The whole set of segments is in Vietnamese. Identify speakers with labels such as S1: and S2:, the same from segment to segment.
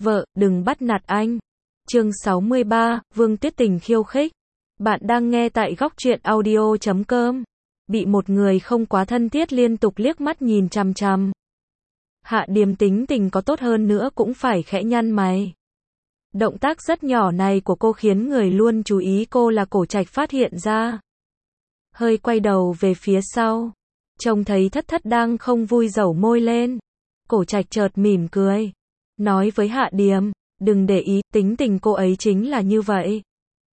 S1: Vợ, đừng bắt nạt anh. Chương 63, Vương Tuyết Tình khiêu khích. Bạn đang nghe tại góc truyện audio.com. Bị một người không quá thân thiết liên tục liếc mắt nhìn chằm chằm. Hạ Điềm tính tình có tốt hơn nữa cũng phải khẽ nhăn mày. Động tác rất nhỏ này của cô khiến người luôn chú ý cô là Cổ Trạch phát hiện ra. Hơi quay đầu về phía sau. Trông thấy Thất Thất đang không vui dẩu môi lên. Cổ Trạch chợt mỉm cười. Nói với Hạ Điềm, đừng để ý, tính tình cô ấy chính là như vậy.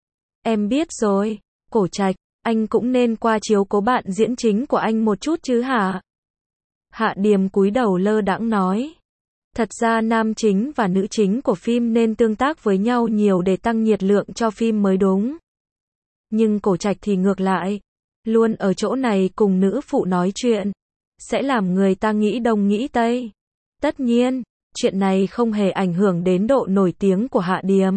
S1: Em biết rồi, Cổ Trạch, anh cũng nên qua chiếu cố bạn diễn chính của anh một chút chứ hả? Hạ Điềm cúi đầu lơ đãng nói. Thật ra nam chính và nữ chính của phim nên tương tác với nhau nhiều để tăng nhiệt lượng cho phim mới đúng. Nhưng Cổ Trạch thì ngược lại. Luôn ở chỗ này cùng nữ phụ nói chuyện. Sẽ làm người ta nghĩ đông nghĩ tây. Tất nhiên, chuyện này không hề ảnh hưởng đến độ nổi tiếng của Hạ Điềm.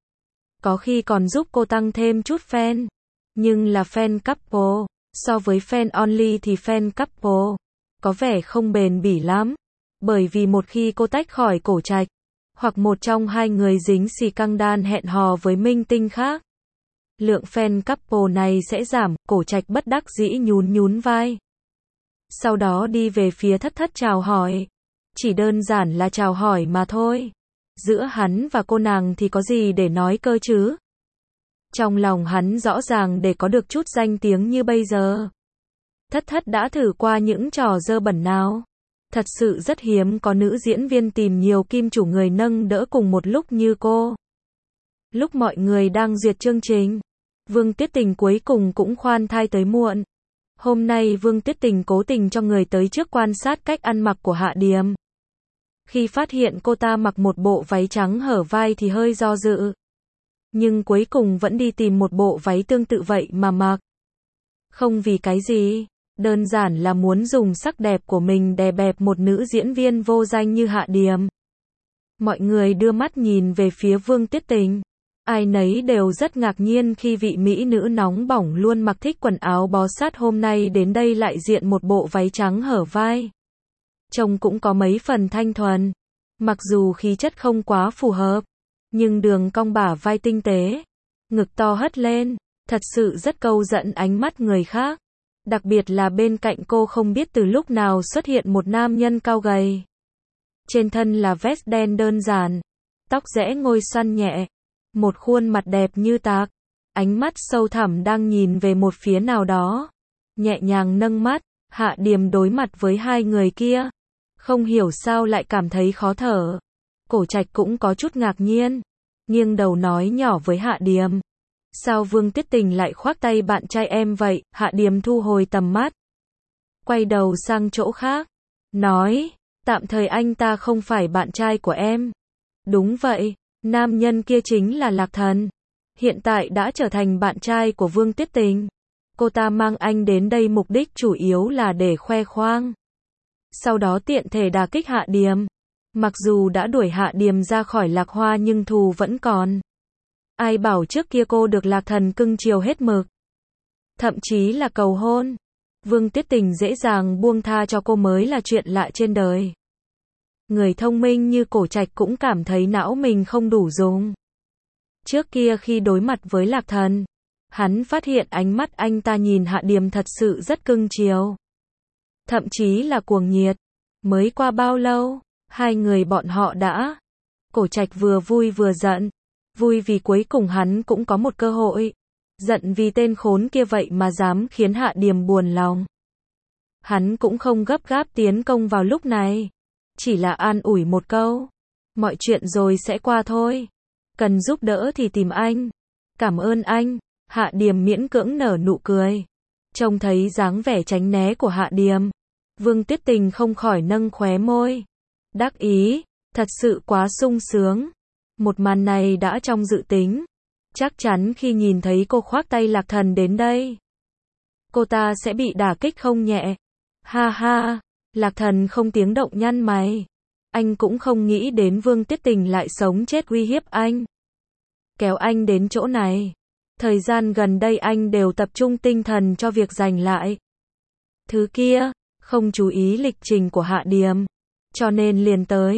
S1: Có khi còn giúp cô tăng thêm chút fan. Nhưng là fan couple. So với fan only thì fan couple có vẻ không bền bỉ lắm. Bởi vì một khi cô tách khỏi Cổ Trạch, hoặc một trong hai người dính xì căng đan hẹn hò với minh tinh khác, lượng fan couple này sẽ giảm. Cổ Trạch bất đắc dĩ nhún vai. Sau đó đi về phía Thất Thất chào hỏi. Chỉ đơn giản là chào hỏi mà thôi. Giữa hắn và cô nàng thì có gì để nói cơ chứ? Trong lòng hắn rõ ràng để có được chút danh tiếng như bây giờ. Thất Thất đã thử qua những trò dơ bẩn nào? Thật sự rất hiếm có nữ diễn viên tìm nhiều kim chủ người nâng đỡ cùng một lúc như cô. Lúc mọi người đang duyệt chương trình, Vương Tuyết Tình cuối cùng cũng khoan thai tới muộn. Hôm nay Vương Tuyết Tình cố tình cho người tới trước quan sát cách ăn mặc của Hạ Điềm. Khi phát hiện cô ta mặc một bộ váy trắng hở vai thì hơi do dự. Nhưng cuối cùng vẫn đi tìm một bộ váy tương tự vậy mà mặc. Không vì cái gì, đơn giản là muốn dùng sắc đẹp của mình đè bẹp một nữ diễn viên vô danh như Hạ Điềm. Mọi người đưa mắt nhìn về phía Vương Tuyết Tình. Ai nấy đều rất ngạc nhiên khi vị mỹ nữ nóng bỏng luôn mặc thích quần áo bó sát hôm nay đến đây lại diện một bộ váy trắng hở vai. Trông cũng có mấy phần thanh thuần. Mặc dù khí chất không quá phù hợp, nhưng đường cong bả vai tinh tế, ngực to hất lên, thật sự rất câu dẫn ánh mắt người khác. Đặc biệt là bên cạnh cô không biết từ lúc nào xuất hiện một nam nhân cao gầy. Trên thân là vest đen đơn giản, tóc rẽ ngôi xoăn nhẹ, một khuôn mặt đẹp như tạc, ánh mắt sâu thẳm đang nhìn về một phía nào đó. Nhẹ nhàng nâng mắt, Hạ Điềm đối mặt với hai người kia. Không hiểu sao lại cảm thấy khó thở. Cổ Trạch cũng có chút ngạc nhiên. Nghiêng đầu nói nhỏ với Hạ Điềm. Sao Vương Tuyết Tình lại khoác tay bạn trai em vậy? Hạ Điềm thu hồi tầm mắt. Quay đầu sang chỗ khác. Nói, tạm thời anh ta không phải bạn trai của em. Đúng vậy, nam nhân kia chính là Lạc Thần. Hiện tại đã trở thành bạn trai của Vương Tuyết Tình. Cô ta mang anh đến đây mục đích chủ yếu là để khoe khoang. Sau đó tiện thể đả kích Hạ Điềm. Mặc dù đã đuổi Hạ Điềm ra khỏi Lạc Hoa nhưng thù vẫn còn. Ai bảo trước kia cô được Lạc Thần cưng chiều hết mực. Thậm chí là cầu hôn. Vương Tuyết Tình dễ dàng buông tha cho cô mới là chuyện lạ trên đời. Người thông minh như Cổ Trạch cũng cảm thấy não mình không đủ dùng. Trước kia khi đối mặt với Lạc Thần, hắn phát hiện ánh mắt anh ta nhìn Hạ Điềm thật sự rất cưng chiều. Thậm chí là cuồng nhiệt. Mới qua bao lâu, hai người bọn họ đã. Cổ Trạch vừa vui vừa giận. Vui vì cuối cùng hắn cũng có một cơ hội. Giận vì tên khốn kia vậy mà dám khiến Hạ Điềm buồn lòng. Hắn cũng không gấp gáp tiến công vào lúc này. Chỉ là an ủi một câu. Mọi chuyện rồi sẽ qua thôi. Cần giúp đỡ thì tìm anh. Cảm ơn anh. Hạ Điềm miễn cưỡng nở nụ cười. Trông thấy dáng vẻ tránh né của Hạ Điềm, Vương Tuyết Tình không khỏi nâng khóe môi. Đắc ý, thật sự quá sung sướng. Một màn này đã trong dự tính. Chắc chắn khi nhìn thấy cô khoác tay Lạc Thần đến đây, cô ta sẽ bị đả kích không nhẹ. Ha ha, Lạc Thần không tiếng động nhăn mày. Anh cũng không nghĩ đến Vương Tuyết Tình lại sống chết uy hiếp anh. Kéo anh đến chỗ này. Thời gian gần đây anh đều tập trung tinh thần cho việc giành lại thứ kia, không chú ý lịch trình của Hạ Điềm, cho nên liền tới.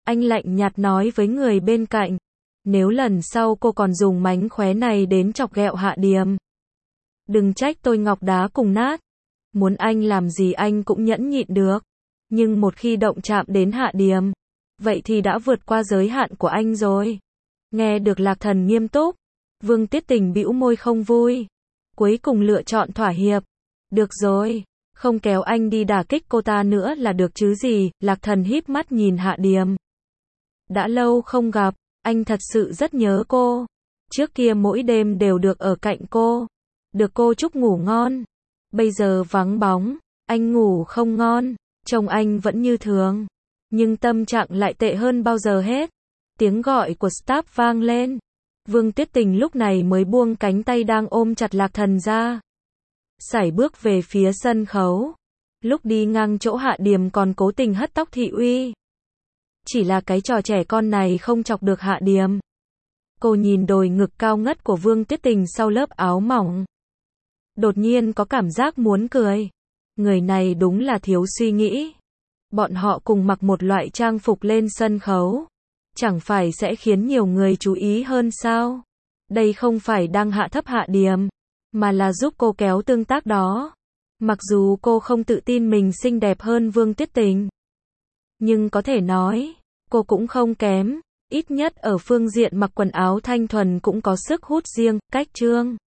S1: Anh lạnh nhạt nói với người bên cạnh. Nếu lần sau cô còn dùng mánh khóe này đến chọc ghẹo Hạ Điềm, đừng trách tôi ngọc đá cùng nát. Muốn anh làm gì anh cũng nhẫn nhịn được. Nhưng một khi động chạm đến Hạ Điềm, vậy thì đã vượt qua giới hạn của anh rồi. Nghe được Lạc Thần nghiêm túc, Vương Tiết Tình bĩu môi không vui. Cuối cùng lựa chọn thỏa hiệp. Được rồi, không kéo anh đi đả kích cô ta nữa là được chứ gì. Lạc Thần híp mắt nhìn Hạ Điềm. Đã lâu không gặp, anh thật sự rất nhớ cô. Trước kia mỗi đêm đều được ở cạnh cô, được cô chúc ngủ ngon. Bây giờ vắng bóng, anh ngủ không ngon, trông anh vẫn như thường, nhưng tâm trạng lại tệ hơn bao giờ hết. Tiếng gọi của staff vang lên. Vương Tuyết Tình lúc này mới buông cánh tay đang ôm chặt Lạc Thần ra, sải bước về phía sân khấu. Lúc đi ngang chỗ Hạ Điềm còn cố tình hất tóc thị uy. Chỉ là cái trò trẻ con này không chọc được Hạ Điềm. Cô nhìn đồi ngực cao ngất của Vương Tuyết Tình sau lớp áo mỏng, đột nhiên có cảm giác muốn cười. Người này đúng là thiếu suy nghĩ. Bọn họ cùng mặc một loại trang phục lên sân khấu, chẳng phải sẽ khiến nhiều người chú ý hơn sao? Đây không phải đang hạ thấp Hạ Điềm, mà là giúp cô kéo tương tác đó. Mặc dù cô không tự tin mình xinh đẹp hơn Vương Tuyết Tình, nhưng có thể nói, cô cũng không kém. Ít nhất ở phương diện mặc quần áo thanh thuần cũng có sức hút riêng. Cách Trương